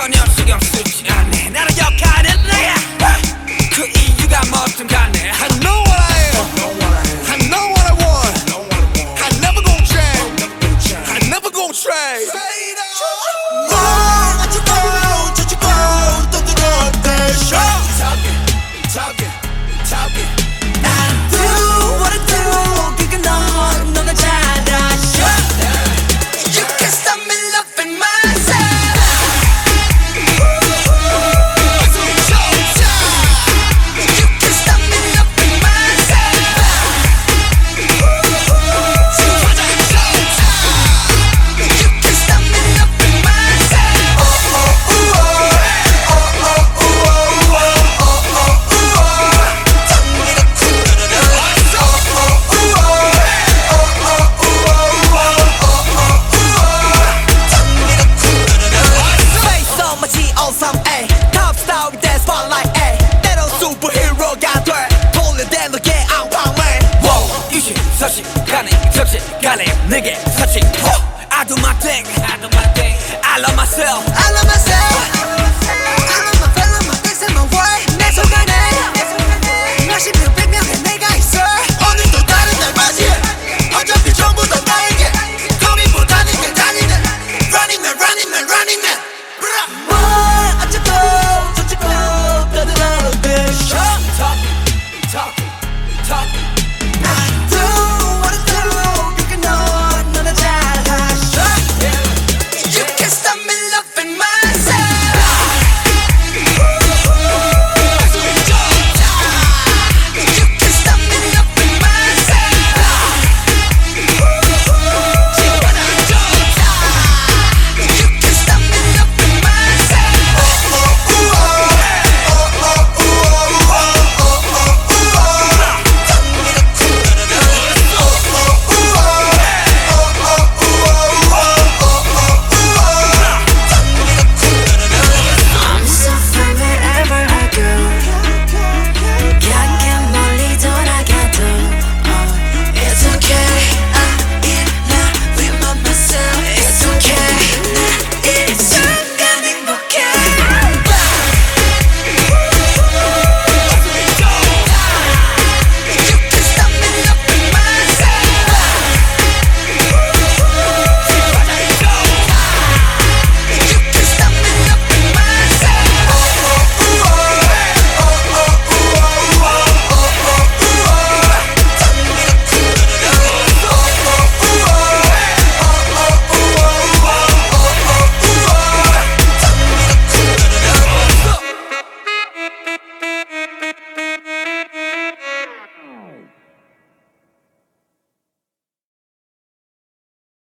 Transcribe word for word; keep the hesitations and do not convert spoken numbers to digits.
전혀 신경 쓰지 않네. 나를 욕하는 내가 그 이유가 뭐든 간에 I know what I am, I know what I want, I never gon' change, I never gon' trade. 뭘 가지고 저지고 또 들어대 show. Talking, talking, talking. I do what I do. 그게 넌 너가 잘 아셔. You can't stop me loving myself. You can't stop me loving myself. You can't stop me loving myself. Oh oh ooh oh, oh oh ooh oh, oh oh ooh oh. tongue 이렇게 굴러들어. Oh oh ooh oh, oh oh ooh oh, oh oh ooh oh. tongue 이렇게 굴러들어. Face on my G on some A. Top star with that spotlight A. 때론 superhero가 돼. 돌려댄 너의 앙팡맨. Wow, 이십사시 간에 적시 간에 내게 사치. I do my thing, I do my thing. I love myself, I love myself. I love my fellow, my things and my way. 내 속안에 몇십 명, 백 명의 내가 있어. 오늘도 다른 날 맞이해. 어차피 전부 다 나에게. 고민보다는 게 달리네. Running man, running man, running man.